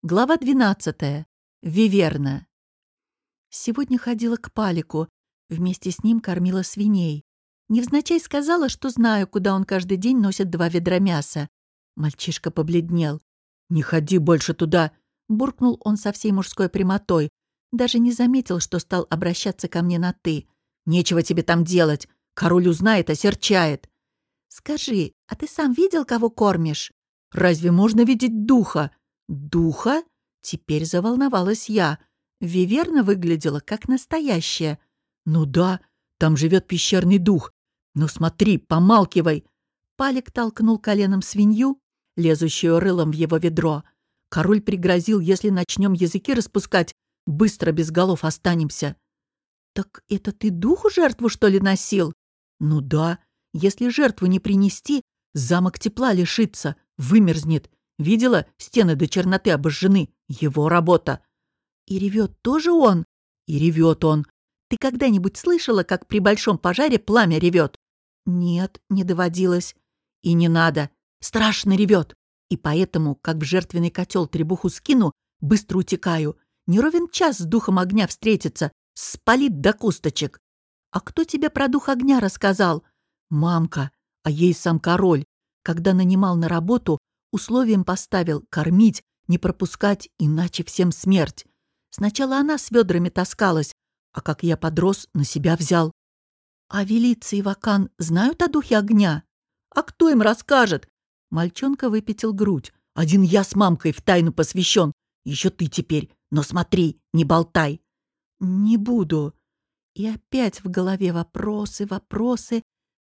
Глава 12. Виверна. Сегодня ходила к Палику. Вместе с ним кормила свиней. Невзначай сказала, что знаю, куда он каждый день носит 2 ведра мяса. Мальчишка побледнел. «Не ходи больше туда!» — буркнул он со всей мужской прямотой. Даже не заметил, что стал обращаться ко мне на «ты». «Нечего тебе там делать! Король узнает, осерчает!» «Скажи, а ты сам видел, кого кормишь?» «Разве можно видеть духа?» «Духа?» Теперь заволновалась я. Виверна выглядела как настоящая. «Ну да, там живет пещерный дух. Ну смотри, помалкивай!» Палик толкнул коленом свинью, лезущую рылом в его ведро. Король пригрозил, если начнем языки распускать, быстро без голов останемся. «Так это ты духу жертву, что ли, носил?» «Ну да, если жертву не принести, замок тепла лишится, вымерзнет. Видела, стены до черноты обожжены. Его работа». «И ревет тоже он?» «И ревет он. Ты когда-нибудь слышала, как при большом пожаре пламя ревет?» «Нет, не доводилось». «И не надо. Страшно ревет. И поэтому, как в жертвенный котел требуху скину, быстро утекаю. Не ровен час с духом огня встретиться. Спалит до косточек». «А кто тебе про дух огня рассказал?» «Мамка, а ей сам король. Когда нанимал на работу, условием поставил кормить, не пропускать, иначе всем смерть. Сначала она с ведрами таскалась, а как я подрос, на себя взял». «А Велица и Вакан знают о духе огня?» «А кто им расскажет?» Мальчонка выпятил грудь. «Один я с мамкой в тайну посвящен. Еще ты теперь. Но смотри, не болтай». «Не буду». И опять в голове вопросы, вопросы,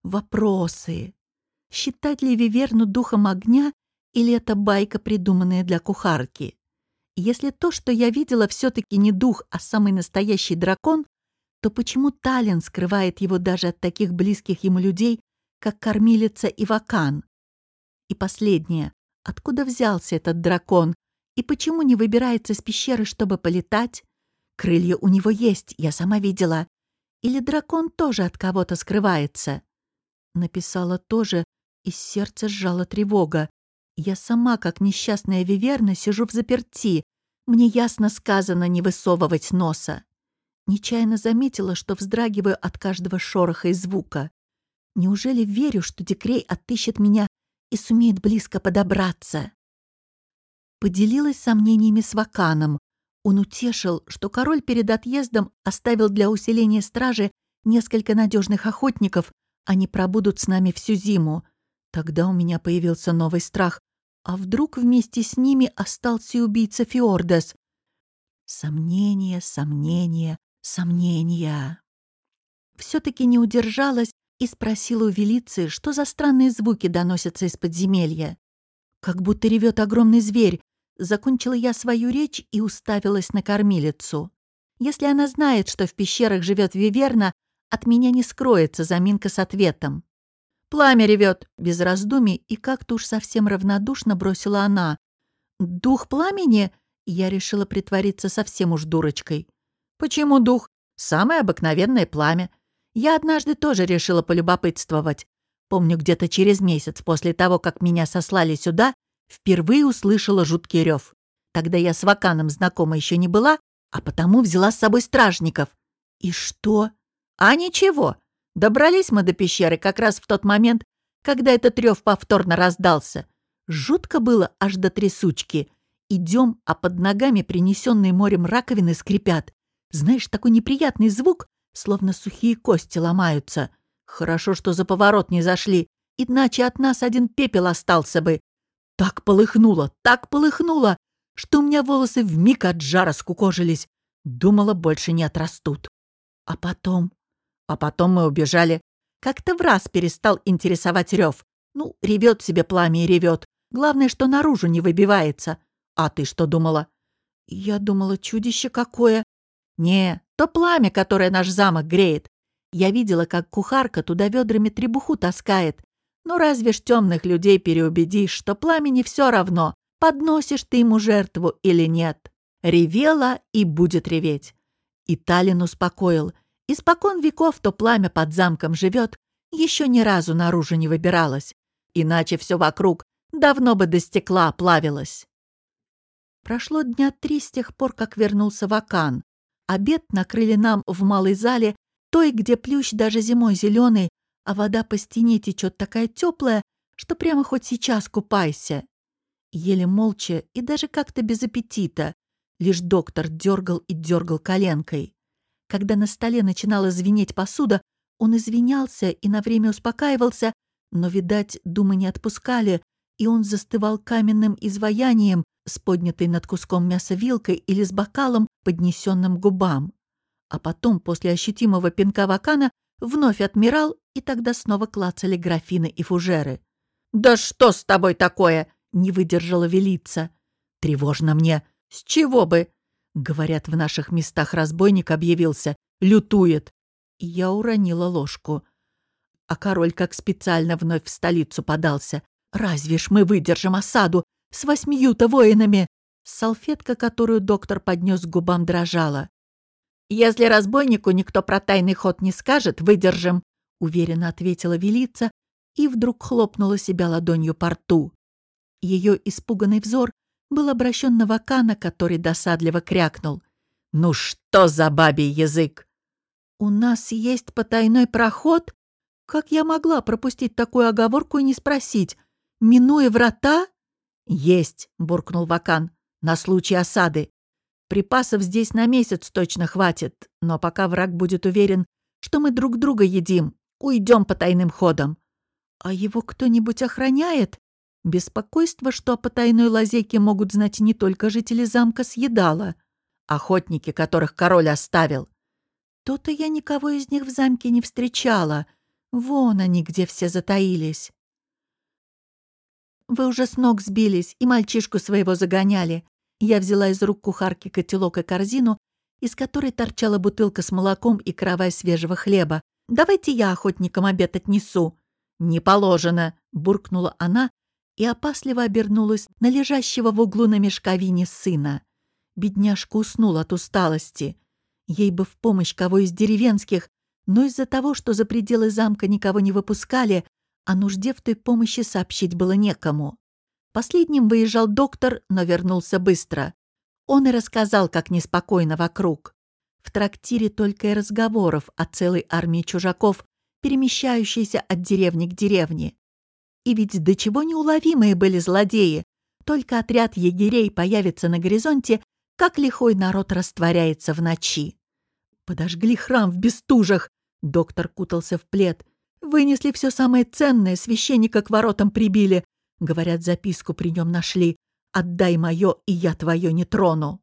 вопросы. Считать ли Виверну духом огня, или это байка, придуманная для кухарки? Если то, что я видела, все-таки не дух, а самый настоящий дракон, то почему Тален скрывает его даже от таких близких ему людей, как кормилица и Вакан? И последнее. Откуда взялся этот дракон? И почему не выбирается из пещеры, чтобы полетать? Крылья у него есть, я сама видела. Или дракон тоже от кого-то скрывается? Написала тоже, и сердце сжала тревога. Я сама, как несчастная Виверна, сижу взаперти. Мне ясно сказано не высовывать носа. Нечаянно заметила, что вздрагиваю от каждого шороха и звука. Неужели верю, что Дикрей отыщет меня и сумеет близко подобраться? Поделилась сомнениями с Ваканом. Он утешил, что король перед отъездом оставил для усиления стражи несколько надежных охотников. Они пробудут с нами всю зиму. Тогда у меня появился новый страх. А вдруг вместе с ними остался и убийца Фиордес? Сомнения, сомнения, сомнения. Все-таки не удержалась и спросила у Велицы, что за странные звуки доносятся из подземелья. Как будто ревет огромный зверь. Закончила я свою речь и уставилась на кормилицу. Если она знает, что в пещерах живет Виверна, от меня не скроется заминка с ответом. «Пламя ревет!» — без раздумий, и как-то уж совсем равнодушно бросила она. «Дух пламени?» — я решила притвориться совсем уж дурочкой. «Почему дух? Самое обыкновенное пламя. Я однажды тоже решила полюбопытствовать. Помню, где-то через месяц после того, как меня сослали сюда, впервые услышала жуткий рев. Тогда я с Ваканом знакома еще не была, а потому взяла с собой стражников». «И что?» «А ничего. Добрались мы до пещеры как раз в тот момент, когда этот рев повторно раздался. Жутко было аж до трясучки. Идем, а под ногами принесенные морем раковины скрипят. Знаешь, такой неприятный звук, словно сухие кости ломаются. Хорошо, что за поворот не зашли, иначе от нас один пепел остался бы. Так полыхнуло, что у меня волосы вмиг от жара скукожились. Думала, больше не отрастут. А потом мы убежали. Как-то враз перестал интересовать рев. Ну, ревет себе пламя и ревет. Главное, что наружу не выбивается. А ты что думала? Я думала, чудище какое. Не, то пламя, которое наш замок греет. Я видела, как кухарка туда ведрами требуху таскает. Ну, разве ж темных людей переубедишь, что пламени все равно, подносишь ты ему жертву или нет. Ревела и будет реветь. И Талин успокоил. Испокон веков то пламя под замком живет, еще ни разу наружу не выбиралось. Иначе все вокруг давно бы до стекла оплавилось. Прошло дня 3 с тех пор, как вернулся Вакан. Обед накрыли нам в малой зале, той, где плющ даже зимой зеленый, а вода по стене течет такая теплая, что прямо хоть сейчас купайся. Ели молча и даже как-то без аппетита. Лишь доктор дергал и дергал коленкой. Когда на столе начинала звенеть посуда, он извинялся и на время успокаивался, но, видать, думы не отпускали, и он застывал каменным изваянием с поднятой над куском мяса вилкой или с бокалом, поднесенным к губам. А потом, после ощутимого пинка Вакана, вновь отмирал, и тогда снова клацали графины и фужеры. «Да что с тобой такое?» — не выдержала Велица. «Тревожно мне. С чего бы?» Говорят, в наших местах разбойник объявился. Лютует. Я уронила ложку. А король как специально вновь в столицу подался. Разве ж мы выдержим осаду с 8-то воинами? Салфетка, которую доктор поднес к губам, дрожала. «Если разбойнику никто про тайный ход не скажет, выдержим», — уверенно ответила Велица и вдруг хлопнула себя ладонью по рту. Ее испуганный взор был обращен на Вакана, который досадливо крякнул. «Ну что за бабий язык?» «У нас есть потайной проход?» Как я могла пропустить такую оговорку и не спросить? «Минуя врата?» «Есть», — буркнул Вакан, — «на случай осады. Припасов здесь на месяц точно хватит, но пока враг будет уверен, что мы друг друга едим, уйдем по тайным ходам». «А его кто-нибудь охраняет?» Беспокойство, что о потайной лазейке могут знать не только жители замка, съедало. Охотники, которых король оставил. То-то я никого из них в замке не встречала. Вон они, где все затаились. Вы уже с ног сбились и мальчишку своего загоняли. Я взяла из рук кухарки котелок и корзину, из которой торчала бутылка с молоком и каравай свежего хлеба. «Давайте я охотникам обед отнесу». «Не положено», — буркнула она и опасливо обернулась на лежащего в углу на мешковине сына. Бедняжка уснула от усталости. Ей бы в помощь кого из деревенских, но из-за того, что за пределы замка никого не выпускали, о нужде в той помощи сообщить было некому. Последним выезжал доктор, но вернулся быстро. Он и рассказал, как неспокойно вокруг. В трактире только и разговоров о целой армии чужаков, перемещающейся от деревни к деревне. И ведь до чего неуловимые были злодеи. Только отряд егерей появится на горизонте, как лихой народ растворяется в ночи. Подожгли храм в Бестужах. Доктор кутался в плед. Вынесли все самое ценное, священника к воротам прибили. Говорят, записку при нем нашли. «Отдай мое, и я твое не трону».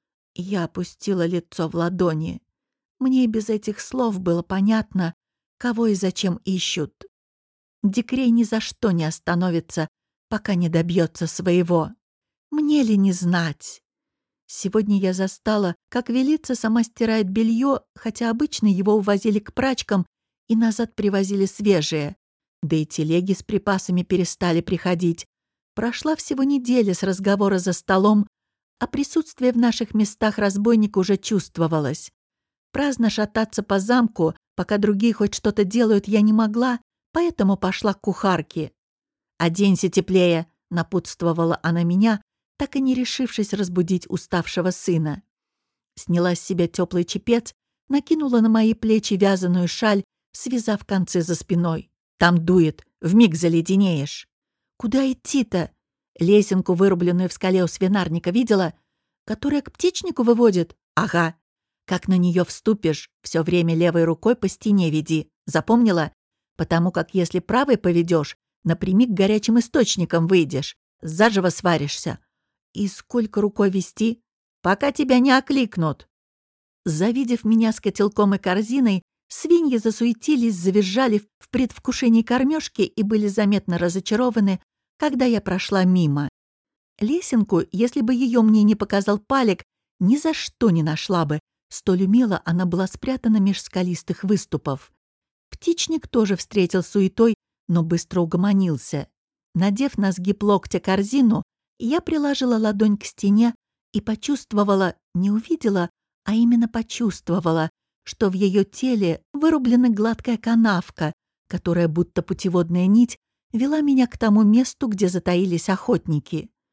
Я опустила лицо в ладони. Мне и без этих слов было понятно, кого и зачем ищут. Дикрей ни за что не остановится, пока не добьется своего. Мне ли не знать? Сегодня я застала, как Велица сама стирает белье, хотя обычно его увозили к прачкам и назад привозили свежее. Да и телеги с припасами перестали приходить. Прошла всего неделя с разговора за столом, а присутствие в наших местах разбойника уже чувствовалось. Праздно шататься по замку, пока другие хоть что-то делают, я не могла, поэтому пошла к кухарке. «Оденься теплее», — напутствовала она меня, так и не решившись разбудить уставшего сына. Сняла с себя теплый чепец, накинула на мои плечи вязаную шаль, связав концы за спиной. «Там дует, вмиг заледенеешь». «Куда идти-то?» Лесенку, вырубленную в скале у свинарника, видела? Которая к птичнику выводит? Ага. Как на нее вступишь, все время левой рукой по стене веди. Запомнила? Потому как если правой поведешь, напрямик к горячим источникам выйдешь. Заживо сваришься. И сколько рукой вести? Пока тебя не окликнут. Завидев меня с котелком и корзиной, свиньи засуетились, завизжали в предвкушении кормежки и были заметно разочарованы, когда я прошла мимо. Лесенку, если бы ее мне не показал Палик, ни за что не нашла бы. Столь умело она была спрятана меж скалистых выступов. Птичник тоже встретил суетой, но быстро угомонился. Надев на сгиб локтя корзину, я приложила ладонь к стене и почувствовала, не увидела, а именно почувствовала, что в ее теле вырублена гладкая канавка, которая, будто путеводная нить, вела меня к тому месту, где затаились охотники.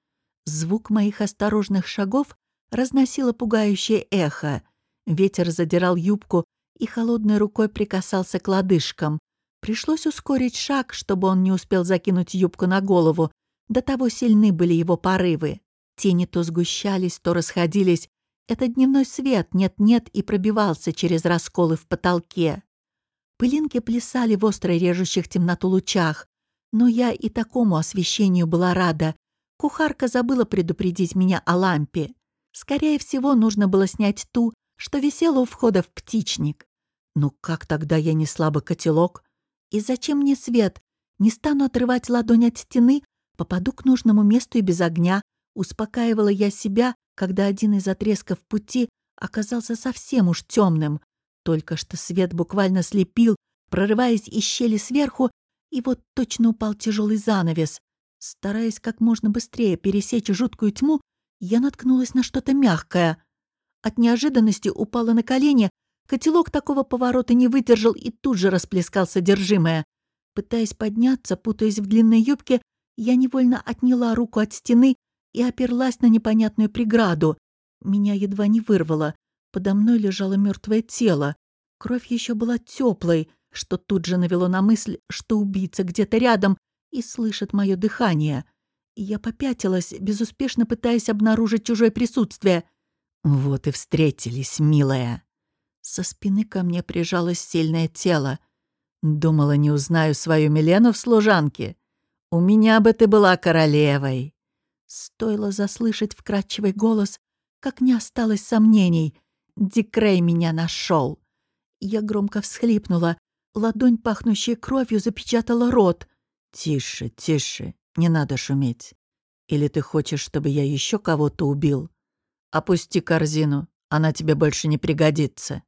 Звук моих осторожных шагов разносило пугающее эхо. Ветер задирал юбку и холодной рукой прикасался к лодыжкам. Пришлось ускорить шаг, чтобы он не успел закинуть юбку на голову. До того сильны были его порывы. Тени то сгущались, то расходились. Это дневной свет нет-нет и пробивался через расколы в потолке. Пылинки плясали в остро режущих темноту лучах. Но я и такому освещению была рада. Кухарка забыла предупредить меня о лампе. Скорее всего, нужно было снять ту, что висела у входа в птичник. Ну как тогда я несла бы котелок? И зачем мне свет? Не стану отрывать ладонь от стены, попаду к нужному месту и без огня. Успокаивала я себя, когда один из отрезков пути оказался совсем уж темным. Только что свет буквально слепил, прорываясь из щели сверху, и вот точно упал тяжелый занавес. Стараясь как можно быстрее пересечь жуткую тьму, я наткнулась на что-то мягкое. От неожиданности упала на колени, котелок такого поворота не выдержал и тут же расплескал содержимое. Пытаясь подняться, путаясь в длинной юбке, я невольно отняла руку от стены и оперлась на непонятную преграду. Меня едва не вырвало. Подо мной лежало мертвое тело. Кровь еще была теплой, что тут же навело на мысль, что убийца где-то рядом и слышит мое дыхание. Я попятилась, безуспешно пытаясь обнаружить чужое присутствие. Вот и встретились, милая. Со спины ко мне прижалось сильное тело. Думала, не узнаю свою Милену в служанке. У меня бы ты была королевой. Стоило заслышать вкрадчивый голос, как не осталось сомнений. Дикрей меня нашел. Я громко всхлипнула. Ладонь, пахнущая кровью, запечатала рот. «Тише, тише, не надо шуметь. Или ты хочешь, чтобы я еще кого-то убил? Опусти корзину, она тебе больше не пригодится».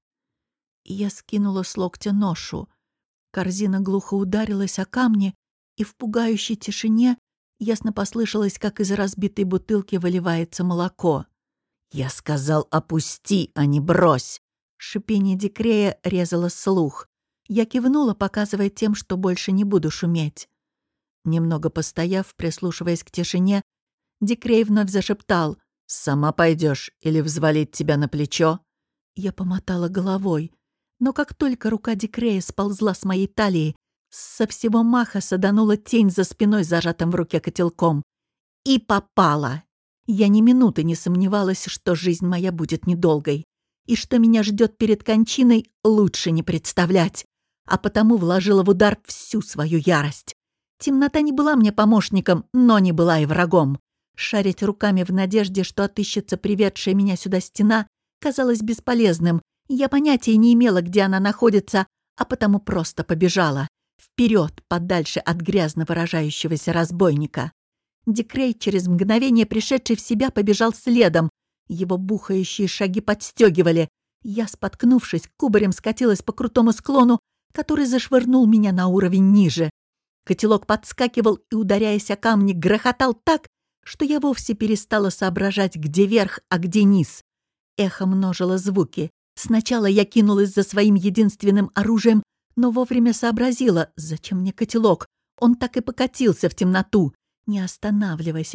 Я скинула с локтя ношу. Корзина глухо ударилась о камни, и в пугающей тишине ясно послышалось, как из разбитой бутылки выливается молоко. «Я сказал, опусти, а не брось!» Шипение Дикрея резало слух. Я кивнула, показывая тем, что больше не буду шуметь. Немного постояв, прислушиваясь к тишине, Дикрей вновь зашептал: «Сама пойдешь или взвалить тебя на плечо?» Я помотала головой. Но как только рука Дикрея сползла с моей талии, со всего маха саданула тень за спиной, зажатым в руке котелком. И попала. Я ни минуты не сомневалась, что жизнь моя будет недолгой. И что меня ждет перед кончиной, лучше не представлять. А потому вложила в удар всю свою ярость. Темнота не была мне помощником, но не была и врагом. Шарить руками в надежде, что отыщется приведшая меня сюда стена, казалось бесполезным. Я понятия не имела, где она находится, а потому просто побежала. Вперед, подальше от грязно выражающегося разбойника. Дикрей, через мгновение пришедший в себя, побежал следом. Его бухающие шаги подстегивали. Я, споткнувшись, кубарем скатилась по крутому склону, который зашвырнул меня на уровень ниже. Котелок подскакивал и, ударяясь о камни, грохотал так, что я вовсе перестала соображать, где верх, а где низ. Эхо множило звуки. Сначала я кинулась за своим единственным оружием, но вовремя сообразила, зачем мне котелок. Он так и покатился в темноту. «Не останавливайся,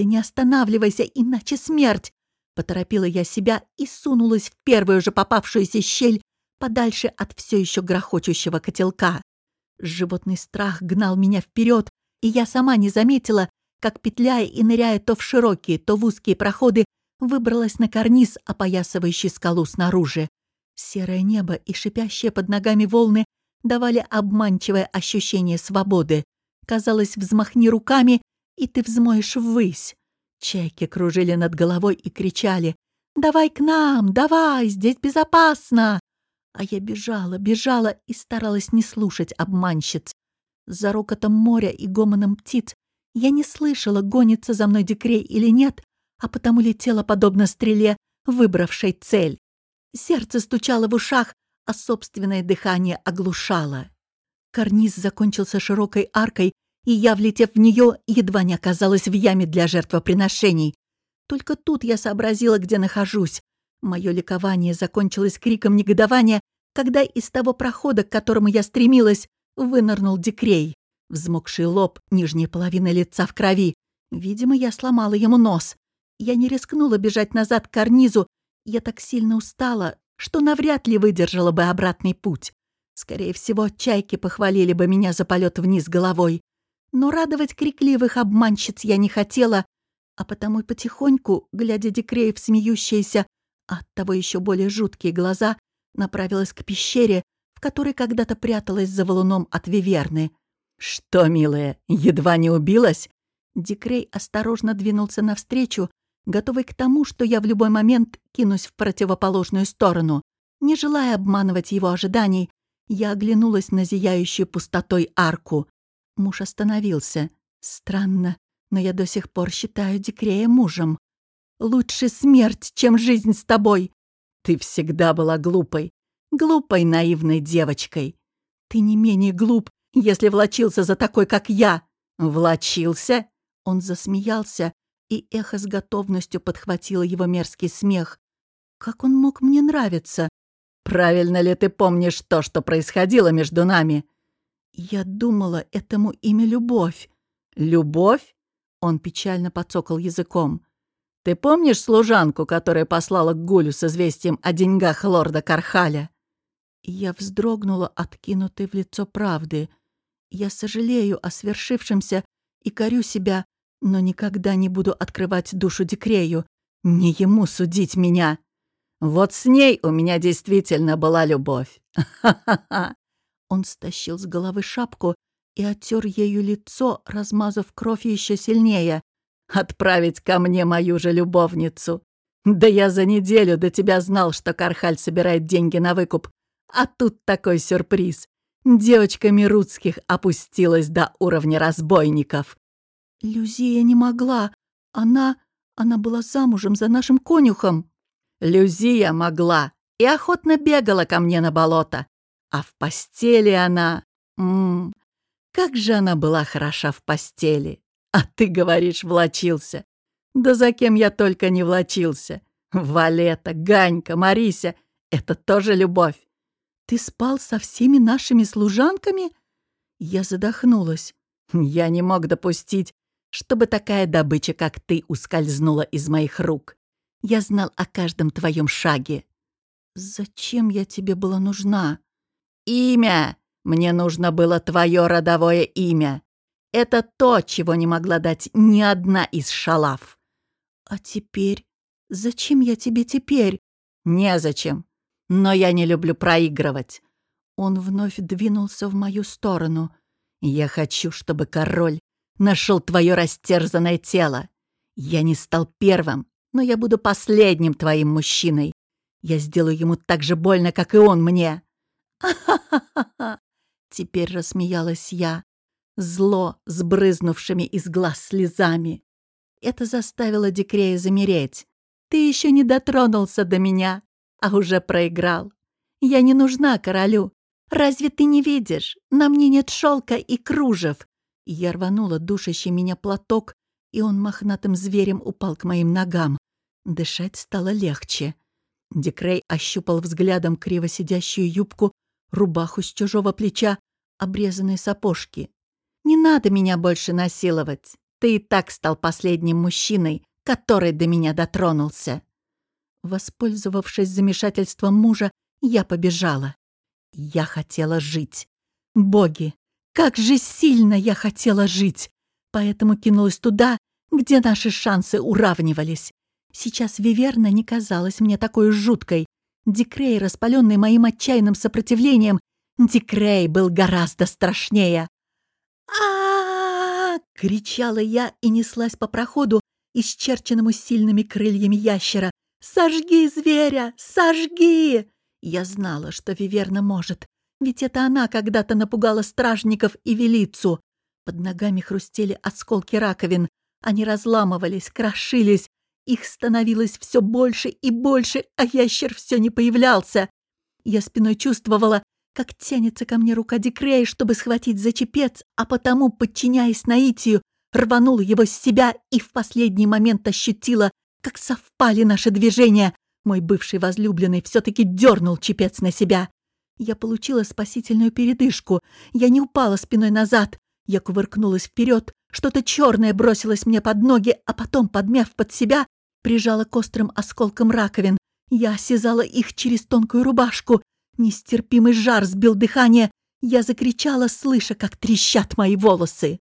иначе смерть!» Поторопила я себя и сунулась в первую же попавшуюся щель, подальше от все еще грохочущего котелка. Животный страх гнал меня вперед, и я сама не заметила, как, петляя и ныряя то в широкие, то в узкие проходы, выбралась на карниз, опоясывающий скалу снаружи. Серое небо и шипящие под ногами волны давали обманчивое ощущение свободы. Казалось, взмахни руками, и ты взмоешь ввысь. Чайки кружили над головой и кричали: «Давай к нам, давай, здесь безопасно!» А я бежала и старалась не слушать обманщиц. За рокотом моря и гомоном птиц я не слышала, гонится за мной Дикрей или нет, а потому летела подобно стреле, выбравшей цель. Сердце стучало в ушах, а собственное дыхание оглушало. Карниз закончился широкой аркой, и я, влетев в нее, едва не оказалась в яме для жертвоприношений. Только тут я сообразила, где нахожусь. Мое ликование закончилось криком негодования, когда из того прохода, к которому я стремилась, вынырнул Дикрей. Взмокший лоб, нижняя половина лица в крови. Видимо, я сломала ему нос. Я не рискнула бежать назад к карнизу. Я так сильно устала, что навряд ли выдержала бы обратный путь. Скорее всего, чайки похвалили бы меня за полет вниз головой. Но радовать крикливых обманщиц я не хотела, а потому и потихоньку, глядя Дикрею в смеющиеся, а оттого еще более жуткие глаза, направилась к пещере, в которой когда-то пряталась за валуном от виверны. «Что, милая, едва не убилась?» Дикрей осторожно двинулся навстречу, готовый к тому, что я в любой момент кинусь в противоположную сторону. Не желая обманывать его ожиданий, я оглянулась на зияющую пустотой арку. Муж остановился. Странно, но я до сих пор считаю Дикрея мужем. «Лучше смерть, чем жизнь с тобой!» «Ты всегда была глупой, глупой наивной девочкой. Ты не менее глуп, если влачился за такой, как я». «Влачился?» Он засмеялся, и эхо с готовностью подхватило его мерзкий смех. «Как он мог мне нравиться?» «Правильно ли ты помнишь то, что происходило между нами?» «Я думала, этому имя любовь». «Любовь?» Он печально подцокал языком. «Ты помнишь служанку, которая послала к Гулю с известием о деньгах лорда Кархаля?» Я вздрогнула, откинутой в лицо правды. Я сожалею о свершившемся и корю себя, но никогда не буду открывать душу Дикрею. Не ему судить меня. Вот с ней у меня действительно была любовь. Ха-ха-ха. Он стащил с головы шапку и оттер ею лицо, размазав кровь еще сильнее. «Отправить ко мне мою же любовницу. Да я за неделю до тебя знал, что Кархаль собирает деньги на выкуп. А тут такой сюрприз. Девочка Мирутских опустилась до уровня разбойников». «Люзия не могла. Она была замужем за нашим конюхом». «Люзия могла и охотно бегала ко мне на болото. А в постели она... как же она была хороша в постели. А ты, говоришь, влачился. Да за кем я только не влачился. Валета, Ганька, Марися — это тоже любовь». «Ты спал со всеми нашими служанками?» Я задохнулась. «Я не мог допустить, чтобы такая добыча, как ты, ускользнула из моих рук. Я знал о каждом твоем шаге». «Зачем я тебе была нужна?» «Имя! Мне нужно было твое родовое имя. Это то, чего не могла дать ни одна из шалав». «А теперь? Зачем я тебе теперь?» «Незачем. Но я не люблю проигрывать». Он вновь двинулся в мою сторону. «Я хочу, чтобы король нашел твое растерзанное тело. Я не стал первым, но я буду последним твоим мужчиной. Я сделаю ему так же больно, как и он мне». «Ха-ха-ха-ха!» Теперь рассмеялась я, зло с брызнувшими из глаз слезами. Это заставило Дикрея замереть. «Ты еще не дотронулся до меня, а уже проиграл. Я не нужна королю. Разве ты не видишь? На мне нет шелка и кружев». Я рванула душащий меня платок, и он мохнатым зверем упал к моим ногам. Дышать стало легче. Дикрей ощупал взглядом криво сидящую юбку, рубаху с чужого плеча, обрезанные сапожки. «Не надо меня больше насиловать. Ты и так стал последним мужчиной, который до меня дотронулся». Воспользовавшись замешательством мужа, я побежала. Я хотела жить. Боги, как же сильно я хотела жить! Поэтому кинулась туда, где наши шансы уравнивались. Сейчас Виверна не казалась мне такой жуткой. Дикрей, распаленный моим отчаянным сопротивлением, Дикрей был гораздо страшнее. а кричала я и неслась по проходу, исчерченному сильными крыльями ящера. «Сожги зверя! Сожги!» Я знала, что Виверна может, ведь это она когда-то напугала стражников и велицу. Под ногами хрустели осколки раковин. Они разламывались, крошились. Их становилось все больше и больше, а ящер все не появлялся. Я спиной чувствовала, как тянется ко мне рука Дикрея, чтобы схватить за чепец, а потому, подчиняясь наитию, рванула его с себя и в последний момент ощутила, как совпали наши движения. Мой бывший возлюбленный все-таки дернул чепец на себя. Я получила спасительную передышку. Я не упала спиной назад. Я кувыркнулась вперед. Что-то черное бросилось мне под ноги, а потом, подмяв под себя, прижала к острым осколкам раковин. Я осязала их через тонкую рубашку. Нестерпимый жар сбил дыхание. Я закричала, слыша, как трещат мои волосы.